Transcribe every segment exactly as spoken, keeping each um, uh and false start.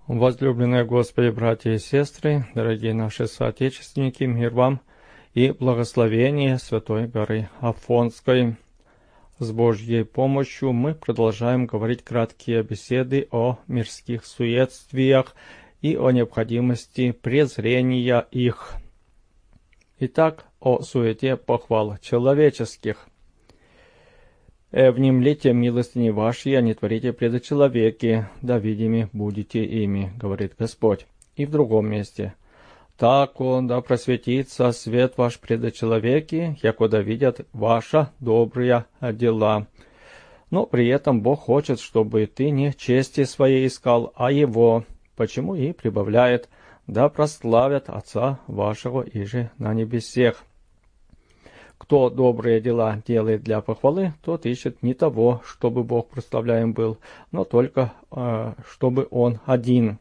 Возлюбленные Господи, братья и сестры, дорогие наши соотечественники, мир вам и благословение Святой горы Афонской. С Божьей помощью мы продолжаем говорить краткие беседы о мирских суетствиях и о необходимости презрения их. Итак, о суете похвал человеческих. «Внемлите милостыни ваши, а не творите предо человеки, да видими будете ими, говорит Господь». И в другом месте: «Так он да просветится свет ваш предо человеки, яко да видят ваша добрые дела». Но при этом Бог хочет, чтобы ты не чести своей искал, а Его, почему и прибавляет: «Да прославят Отца вашего иже на небесех». Кто добрые дела делает для похвалы, тот ищет не того, чтобы Бог прославляем был, но только, э, чтобы Он один.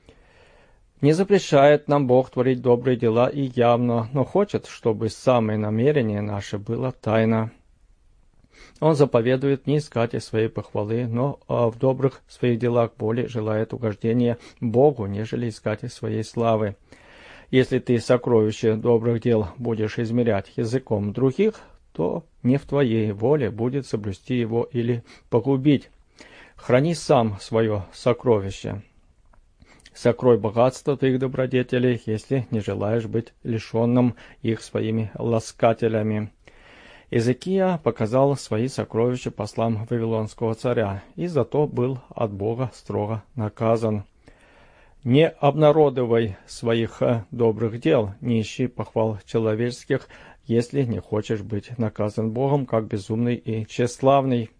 Не запрещает нам Бог творить добрые дела и явно, но хочет, чтобы самое намерение наше было тайно. Он заповедует не искать своей похвалы, но э, в добрых своих делах более желает угождения Богу, нежели искать своей славы. Если ты сокровище добрых дел будешь измерять языком других, то не в твоей воле будет соблюсти его или погубить. Храни сам свое сокровище. Сокрой богатство твоих добродетелей, если не желаешь быть лишенным их своими ласкателями. Иезекия показал свои сокровища послам вавилонского царя, и зато был от Бога строго наказан. Не обнародовай своих добрых дел, не ищи похвал человеческих, если не хочешь быть наказан Богом, как безумный и тщеславный.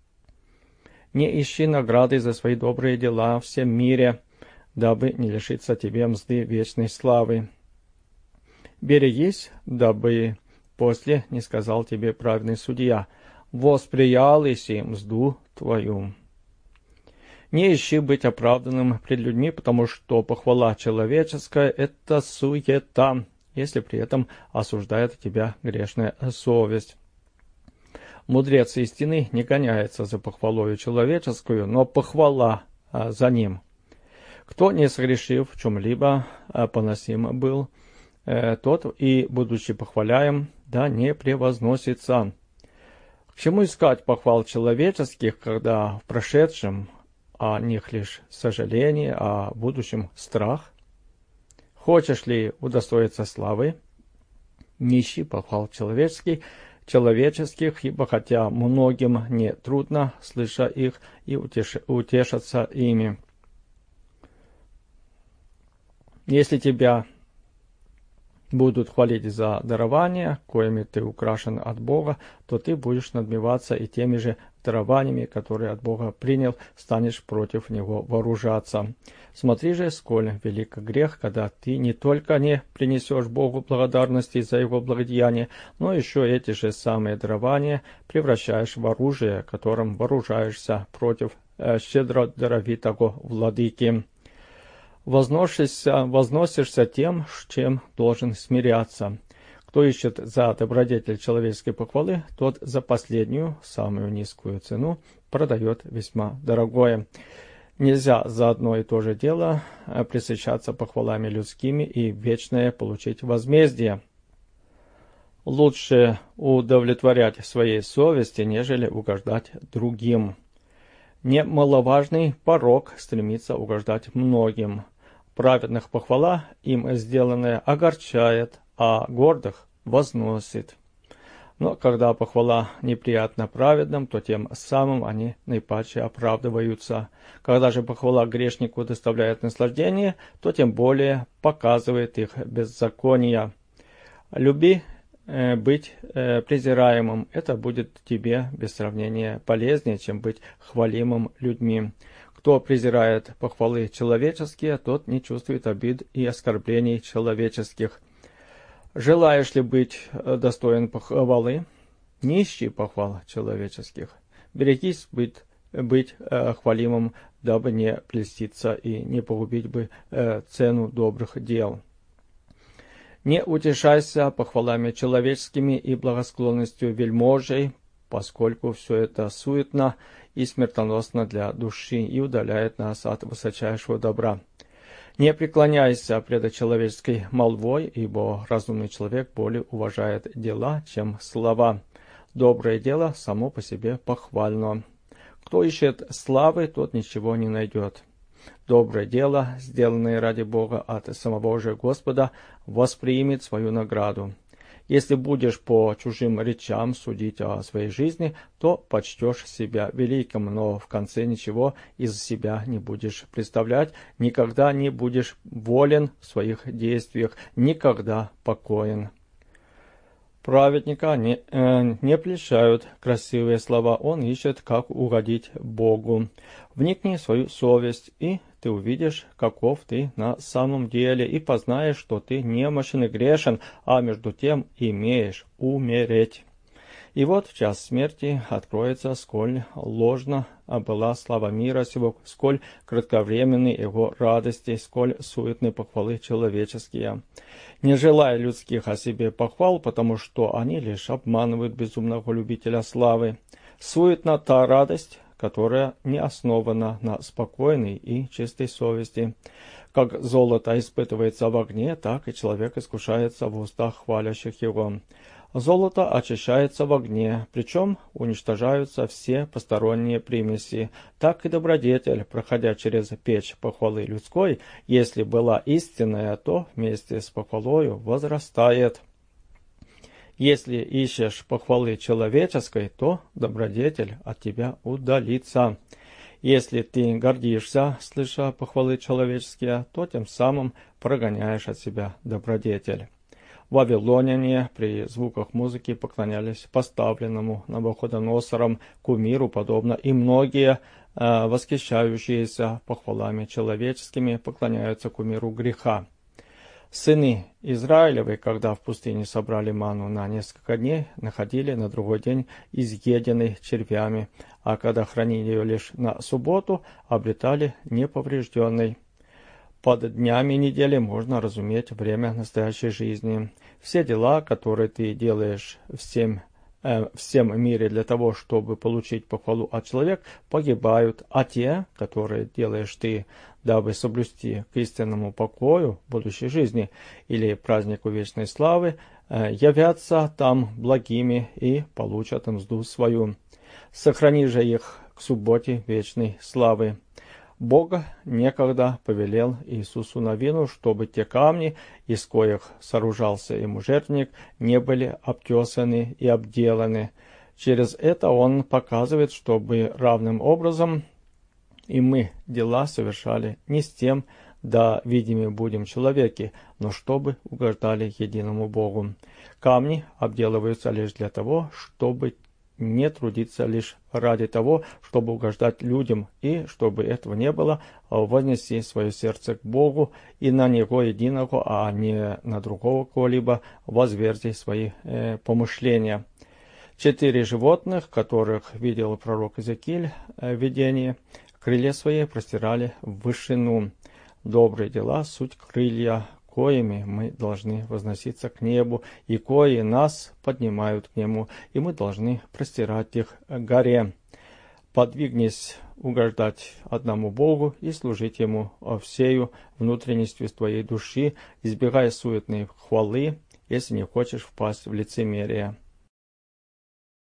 Не ищи награды за свои добрые дела в всем мире, дабы не лишиться тебе мзды вечной славы. Берегись, дабы после не сказал тебе праведный судья: «Восприял иси мзду твою». Не ищи быть оправданным пред людьми, потому что похвала человеческая — это суета, если при этом осуждает тебя грешная совесть. Мудрец истины не гоняется за похвалою человеческую, но похвала а, за ним. Кто, не согрешив в чем-либо, а, поносим был, э, тот и, будучи похваляем, да не превозносится. К чему искать похвал человеческих, когда в прошедшем о них лишь сожаление, а в будущем страх? Хочешь ли удостоиться славы? Не ищи похвал человеческих, человеческих, ибо хотя многим не трудно, слыша их, и утеш... утешаться ими. Если тебя будут хвалить за дарования, коими ты украшен от Бога, то ты будешь надмеваться и теми же дарованиями, которые от Бога принял, станешь против Него вооружаться. Смотри же, сколь велик грех, когда ты не только не принесешь Богу благодарности за Его благодеяние, но еще эти же самые дарования превращаешь в оружие, которым вооружаешься против э, щедро даровитого владыки. Возносишься, возносишься тем, с чем должен смиряться. Кто ищет за добродетель человеческой похвалы, тот за последнюю, самую низкую цену продает весьма дорогое. Нельзя за одно и то же дело пресыщаться похвалами людскими и вечное получить возмездие. Лучше удовлетворять своей совести, нежели угождать другим. Немаловажный порок стремится угождать многим. Праведных похвала, им сделанная, огорчает, а гордых возносит. Но когда похвала неприятна праведным, то тем самым они наипаче оправдываются. Когда же похвала грешнику доставляет наслаждение, то тем более показывает их беззаконие. Люби э, быть э, презираемым, это будет тебе без сравнения полезнее, чем быть хвалимым людьми. Кто презирает похвалы человеческие, тот не чувствует обид и оскорблений человеческих. Желаешь ли быть достоин похвалы? Не ищи похвал человеческих. Берегись быть, быть э, хвалимым, дабы не прельститься и не погубить бы э, цену добрых дел. Не утешайся похвалами человеческими и благосклонностью вельможей, поскольку все это суетно и смертоносно для души и удаляет нас от высочайшего добра. Не преклоняйся пред человеческой молвой, ибо разумный человек более уважает дела, чем слова. Доброе дело само по себе похвально. Кто ищет славы, тот ничего не найдет. Доброе дело, сделанное ради Бога от самого же Господа, воспримет свою награду. Если будешь по чужим речам судить о своей жизни, то почтешь себя великим, но в конце ничего из себя не будешь представлять, никогда не будешь волен в своих действиях, никогда покоен. Праведника не, э, не прельщают красивые слова, он ищет, как угодить Богу. Вникни в свою совесть, и ты увидишь, каков ты на самом деле, и познаешь, что ты немощен и грешен, а между тем имеешь умереть. И вот в час смерти откроется, сколь ложно была слава мира сего, сколь кратковременны его радости, сколь суетны похвалы человеческие. Не желая людских о себе похвал, потому что они лишь обманывают безумного любителя славы. Суетна та радость, которая не основана на спокойной и чистой совести. Как золото испытывается в огне, так и человек искушается в устах хвалящих его. Золото очищается в огне, причем уничтожаются все посторонние примеси. Так и добродетель, проходя через печь похвалы людской, если была истинная, то вместе с похвалою возрастает. Если ищешь похвалы человеческой, то добродетель от тебя удалится. Если ты гордишься, слыша похвалы человеческие, то тем самым прогоняешь от себя добродетель. Вавилоняне при звуках музыки поклонялись поставленному Навуходоносором кумиру, подобно и многие, э, восхищающиеся похвалами человеческими, поклоняются кумиру греха. Сыны Израилевы, когда в пустыне собрали ману на несколько дней, находили на другой день изъеденной червями, а когда хранили ее лишь на субботу, обретали неповрежденной. Под днями недели можно разуметь время настоящей жизни. Все дела, которые ты делаешь всем, э, всем мире для того, чтобы получить похвалу от человека, погибают, а те, которые делаешь ты, дабы соблюсти к истинному покою будущей жизни или празднику вечной славы, э, явятся там благими и получат мзду свою. Сохрани же их к субботе вечной славы. Бог некогда повелел Иисусу Навину, чтобы те камни, из коих сооружался ему жертвенник, не были обтесаны и обделаны. Через это он показывает, чтобы равным образом и мы дела совершали не с тем, да видими будем человеки, но чтобы угождали единому Богу. Камни обделываются лишь для того, чтобы не трудиться лишь ради того, чтобы угождать людям, и чтобы этого не было, вознеси свое сердце к Богу и на Него единого, а не на другого кого-либо, возверзи свои э, помышления. Четыре животных, которых видел пророк Иезекииль э, в видении, крылья свои простирали в вышину. Добрые дела — суть крылья, коими мы должны возноситься к небу, и кои нас поднимают к нему, и мы должны простирать их к горе. Подвигнись угождать одному Богу и служить Ему всею внутренностью твоей души, избегай суетной хвалы, если не хочешь впасть в лицемерие.